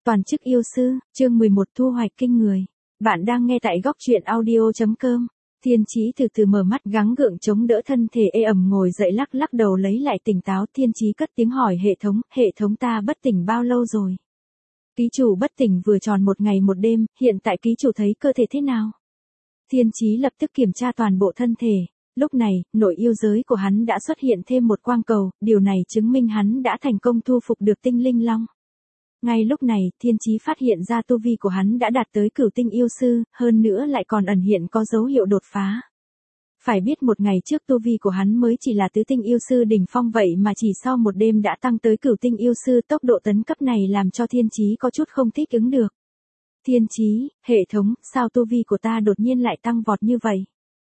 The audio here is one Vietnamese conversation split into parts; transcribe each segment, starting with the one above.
Toàn chức yêu sư, chương 11 thu hoạch kinh người. Bạn đang nghe tại góc truyện audio.com. Thiên Chí từ từ mở mắt gắng gượng chống đỡ thân thể ê ẩm ngồi dậy lắc lắc đầu lấy lại tỉnh táo. Thiên Chí cất tiếng hỏi hệ thống ta bất tỉnh bao lâu rồi? Ký chủ bất tỉnh vừa tròn một ngày một đêm, hiện tại ký chủ thấy cơ thể thế nào? Thiên Chí lập tức kiểm tra toàn bộ thân thể. Lúc này, nội yêu giới của hắn đã xuất hiện thêm một quang cầu, điều này chứng minh hắn đã thành công thu phục được tinh linh long. Ngay lúc này, Thiên Chí phát hiện ra tu vi của hắn đã đạt tới cửu tinh yêu sư, hơn nữa lại còn ẩn hiện có dấu hiệu đột phá. Phải biết một ngày trước tu vi của hắn mới chỉ là tứ tinh yêu sư đỉnh phong vậy mà chỉ sau một đêm đã tăng tới cửu tinh yêu sư, tốc độ tấn cấp này làm cho Thiên Chí có chút không thích ứng được. Thiên Chí, hệ thống, sao tu vi của ta đột nhiên lại tăng vọt như vậy?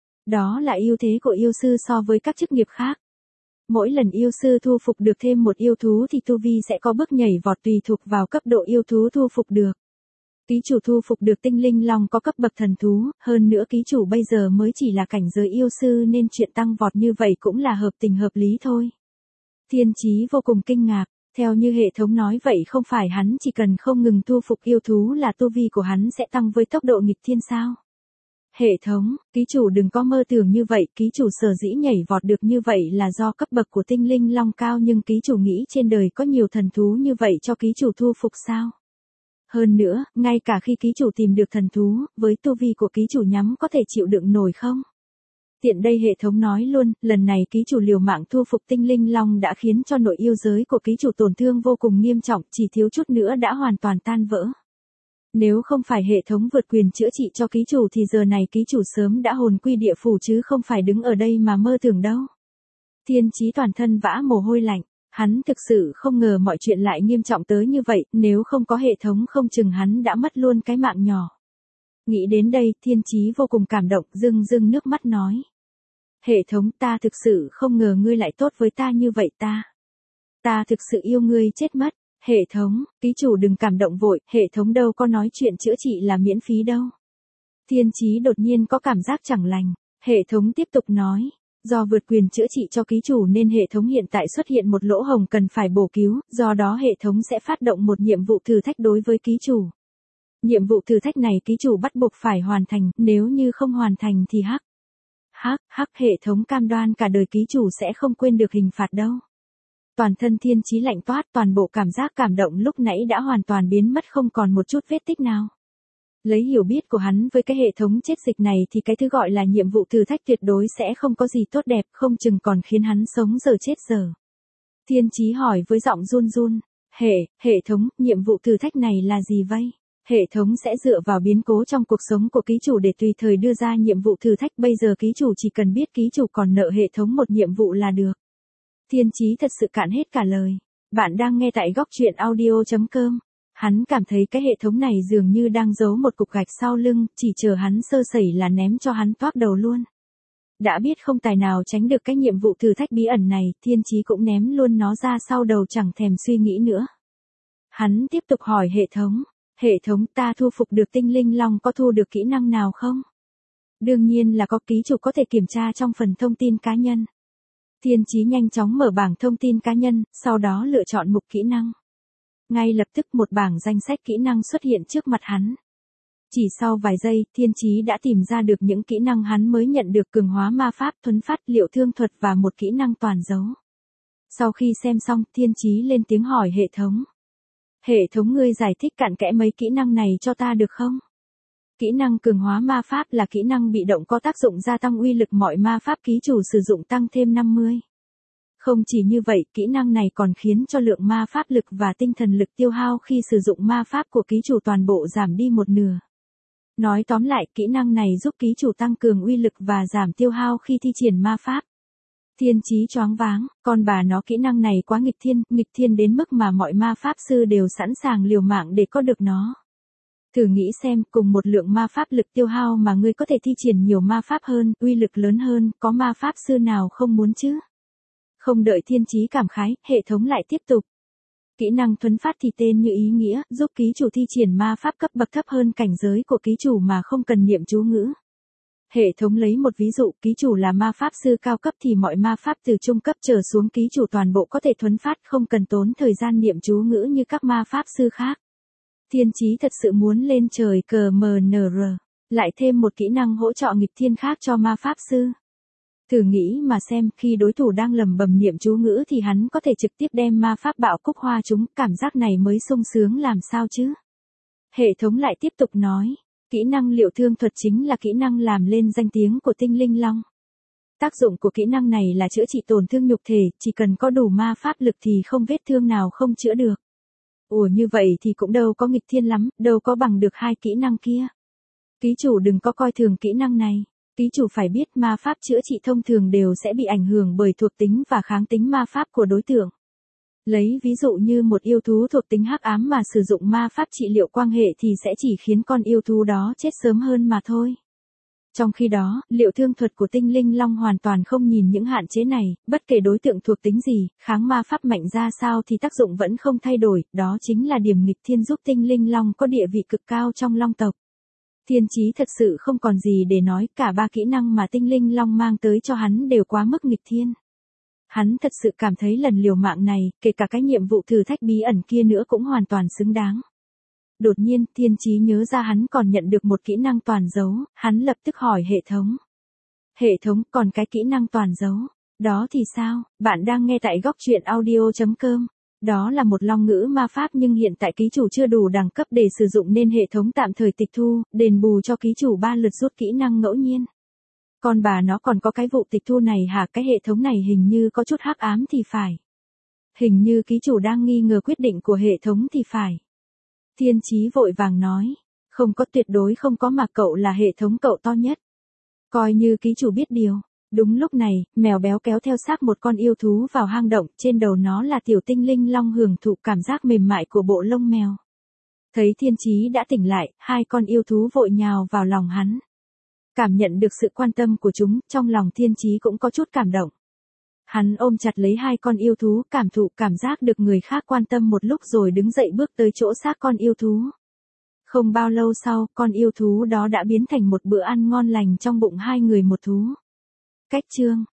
Đó là ưu thế của yêu sư so với các chức nghiệp khác. Mỗi lần yêu sư thu phục được thêm một yêu thú thì tu vi sẽ có bước nhảy vọt tùy thuộc vào cấp độ yêu thú thu phục được. Ký chủ thu phục được tinh linh long có cấp bậc thần thú, hơn nữa ký chủ bây giờ mới chỉ là cảnh giới yêu sư nên chuyện tăng vọt như vậy cũng là hợp tình hợp lý thôi. Thiên Chí vô cùng kinh ngạc, theo như hệ thống nói vậy không phải hắn chỉ cần không ngừng thu phục yêu thú là tu vi của hắn sẽ tăng với tốc độ nghịch thiên sao? Hệ thống, ký chủ đừng có mơ tưởng như vậy, ký chủ sở dĩ nhảy vọt được như vậy là do cấp bậc của tinh linh long cao, nhưng ký chủ nghĩ trên đời có nhiều thần thú như vậy cho ký chủ thu phục sao? Hơn nữa, ngay cả khi ký chủ tìm được thần thú, với tu vi của ký chủ nhắm có thể chịu đựng nổi không? Tiện đây hệ thống nói luôn, lần này ký chủ liều mạng thu phục tinh linh long đã khiến cho nội yêu giới của ký chủ tổn thương vô cùng nghiêm trọng, chỉ thiếu chút nữa đã hoàn toàn tan vỡ. Nếu không phải hệ thống vượt quyền chữa trị cho ký chủ thì giờ này ký chủ sớm đã hồn quy địa phủ chứ không phải đứng ở đây mà mơ tưởng đâu. Thiên Chí toàn thân vã mồ hôi lạnh, hắn thực sự không ngờ mọi chuyện lại nghiêm trọng tới như vậy, nếu không có hệ thống không chừng hắn đã mất luôn cái mạng nhỏ. Nghĩ đến đây, Thiên Chí vô cùng cảm động, rưng rưng nước mắt nói. Hệ thống, ta thực sự không ngờ ngươi lại tốt với ta như vậy ta thực sự yêu ngươi chết mất. Hệ thống, ký chủ đừng cảm động vội, hệ thống đâu có nói chuyện chữa trị là miễn phí đâu. Thiên Chí đột nhiên có cảm giác chẳng lành, hệ thống tiếp tục nói, do vượt quyền chữa trị cho ký chủ nên hệ thống hiện tại xuất hiện một lỗ hổng cần phải bổ cứu, do đó hệ thống sẽ phát động một nhiệm vụ thử thách đối với ký chủ. Nhiệm vụ thử thách này ký chủ bắt buộc phải hoàn thành, nếu như không hoàn thành thì hệ thống cam đoan cả đời ký chủ sẽ không quên được hình phạt đâu. Toàn thân Thiên Chí lạnh toát, toàn bộ cảm giác cảm động lúc nãy đã hoàn toàn biến mất không còn một chút vết tích nào. Lấy hiểu biết của hắn với cái hệ thống chết dịch này thì cái thứ gọi là nhiệm vụ thử thách tuyệt đối sẽ không có gì tốt đẹp, không chừng còn khiến hắn sống giờ chết giờ. Thiên Chí hỏi với giọng run run, hệ thống, nhiệm vụ thử thách này là gì vậy? Hệ thống sẽ dựa vào biến cố trong cuộc sống của ký chủ để tùy thời đưa ra nhiệm vụ thử thách, bây giờ ký chủ chỉ cần biết ký chủ còn nợ hệ thống một nhiệm vụ là được. Thiên Chí thật sự cạn hết cả lời. Bạn đang nghe tại góc truyện audio.com. Hắn cảm thấy cái hệ thống này dường như đang giấu một cục gạch sau lưng, chỉ chờ hắn sơ sẩy là ném cho hắn toác đầu luôn. Đã biết không tài nào tránh được cái nhiệm vụ thử thách bí ẩn này, Thiên Chí cũng ném luôn nó ra sau đầu chẳng thèm suy nghĩ nữa. Hắn tiếp tục hỏi hệ thống ta thu phục được tinh linh long có thu được kỹ năng nào không? Đương nhiên là có, ký chủ có thể kiểm tra trong phần thông tin cá nhân. Thiên Chí nhanh chóng mở bảng thông tin cá nhân, sau đó lựa chọn mục kỹ năng. Ngay lập tức một bảng danh sách kỹ năng xuất hiện trước mặt hắn. Chỉ sau vài giây, Thiên Chí đã tìm ra được những kỹ năng hắn mới nhận được: cường hóa ma pháp, thuấn phát, liệu thương thuật và một kỹ năng toàn dấu. Sau khi xem xong, Thiên Chí lên tiếng hỏi hệ thống. Hệ thống, ngươi giải thích cặn kẽ mấy kỹ năng này cho ta được không? Kỹ năng cường hóa ma pháp là kỹ năng bị động có tác dụng gia tăng uy lực mọi ma pháp ký chủ sử dụng tăng thêm 50. Không chỉ như vậy, kỹ năng này còn khiến cho lượng ma pháp lực và tinh thần lực tiêu hao khi sử dụng ma pháp của ký chủ toàn bộ giảm đi một nửa. Nói tóm lại, kỹ năng này giúp ký chủ tăng cường uy lực và giảm tiêu hao khi thi triển ma pháp. Thiên Chí choáng váng, con bà nó, kỹ năng này quá nghịch thiên đến mức mà mọi ma pháp sư đều sẵn sàng liều mạng để có được nó. Thử nghĩ xem, cùng một lượng ma pháp lực tiêu hao mà ngươi có thể thi triển nhiều ma pháp hơn, uy lực lớn hơn, có ma pháp sư nào không muốn chứ? Không đợi Thiên Chí cảm khái, hệ thống lại tiếp tục. Kỹ năng thuấn phát thì tên như ý nghĩa, giúp ký chủ thi triển ma pháp cấp bậc thấp hơn cảnh giới của ký chủ mà không cần niệm chú ngữ. Hệ thống lấy một ví dụ, ký chủ là ma pháp sư cao cấp thì mọi ma pháp từ trung cấp trở xuống ký chủ toàn bộ có thể thuấn phát, không cần tốn thời gian niệm chú ngữ như các ma pháp sư khác. Thiên chí thật sự muốn lên trời cờ mờ nở rờ, lại thêm một kỹ năng hỗ trợ nghịch thiên khác cho ma pháp sư. Thử nghĩ mà xem, khi đối thủ đang lầm bầm niệm chú ngữ thì hắn có thể trực tiếp đem ma pháp bạo cúc hoa chúng, cảm giác này mới sung sướng làm sao chứ. Hệ thống lại tiếp tục nói, kỹ năng liệu thương thuật chính là kỹ năng làm lên danh tiếng của tinh linh long. Tác dụng của kỹ năng này là chữa trị tổn thương nhục thể, chỉ cần có đủ ma pháp lực thì không vết thương nào không chữa được. Ủa như vậy thì cũng đâu có nghịch thiên lắm, đâu có bằng được hai kỹ năng kia. Ký chủ đừng có coi thường kỹ năng này. Ký chủ phải biết ma pháp chữa trị thông thường đều sẽ bị ảnh hưởng bởi thuộc tính và kháng tính ma pháp của đối tượng. Lấy ví dụ như một yêu thú thuộc tính hắc ám mà sử dụng ma pháp trị liệu quang hệ thì sẽ chỉ khiến con yêu thú đó chết sớm hơn mà thôi. Trong khi đó, liệu thương thuật của tinh linh long hoàn toàn không nhìn những hạn chế này, bất kể đối tượng thuộc tính gì, kháng ma pháp mạnh ra sao thì tác dụng vẫn không thay đổi, đó chính là điểm nghịch thiên giúp tinh linh long có địa vị cực cao trong long tộc. Thiên chí thật sự không còn gì để nói, cả ba kỹ năng mà tinh linh long mang tới cho hắn đều quá mức nghịch thiên. Hắn thật sự cảm thấy lần liều mạng này, kể cả cái nhiệm vụ thử thách bí ẩn kia nữa cũng hoàn toàn xứng đáng. Đột nhiên, thiên chí nhớ ra hắn còn nhận được một kỹ năng toàn dấu, hắn lập tức hỏi hệ thống. Hệ thống, còn cái kỹ năng toàn dấu, đó thì sao? Bạn đang nghe tại góc truyện audio.com. Đó là một long ngữ ma pháp nhưng hiện tại ký chủ chưa đủ đẳng cấp để sử dụng nên hệ thống tạm thời tịch thu, đền bù cho ký chủ 3 lượt rút kỹ năng ngẫu nhiên. Còn bà nó còn có cái vụ tịch thu này hả? Cái hệ thống này hình như có chút hắc ám thì phải. Hình như ký chủ đang nghi ngờ quyết định của hệ thống thì phải. Thiên chí vội vàng nói, không có, tuyệt đối không có, mà cậu là hệ thống cậu to nhất. Coi như ký chủ biết điều. Đúng lúc này, mèo béo kéo theo xác một con yêu thú vào hang động, trên đầu nó là tiểu tinh linh long hưởng thụ cảm giác mềm mại của bộ lông mèo. Thấy thiên chí đã tỉnh lại, hai con yêu thú vội nhào vào lòng hắn. Cảm nhận được sự quan tâm của chúng, trong lòng thiên chí cũng có chút cảm động. Hắn ôm chặt lấy hai con yêu thú, cảm thụ cảm giác được người khác quan tâm một lúc rồi đứng dậy bước tới chỗ xác con yêu thú. Không bao lâu sau, con yêu thú đó đã biến thành một bữa ăn ngon lành trong bụng hai người một thú. Cách chương